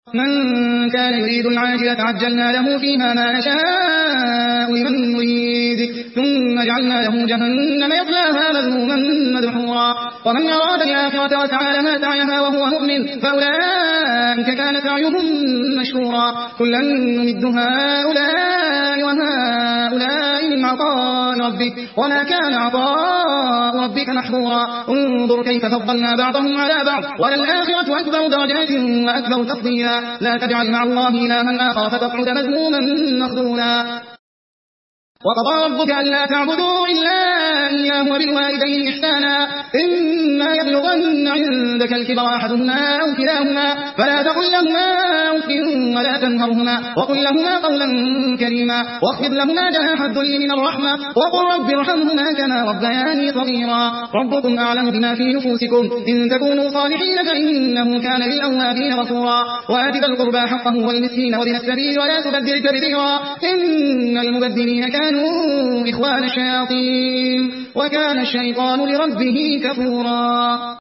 من كان يريد العاجلة عجلنا له فيها ما نشاء لمن نريد ثم جعلنا له جهنم يصلاها مذموما مدحورا ومن أراد الآخرة وسعى لها سعيها وهو مؤمن فأولئك كان سعيهم مشكورا كلا نمد هؤلاء وهؤلاء من عطاء ربك وما كان عطاء ربك محظورا انظر كيف فضلنا بعضهم على بعض وللآخرة أكبر درجات وأكبر تفضيلا لا تجعل مع الله إلها آخر فتقعد مذموما مخذولا وقضى ربك ألا تعبدوا إلا إياه وبالوالدين إحسانا إما يبلغن عندك الكبر أحدهما أو كلاهما فلا تقل لهما أف ولا تنهرهما وقل لهما قولا كريما واخفض لهما جناح الذل من الرحمة وقل رب ارحمهما كما ربياني صغيرا ربكم أعلم بما في نفوسكم إن تكونوا صالحين فإنه كان للأوابين غفورا وآت ذا القربى حقه والمسكين وابن السبيل ولا تبذر تبذيرا إن المبذرين كانوا إخوان الشياطين وكان الشيطان لربه كفورا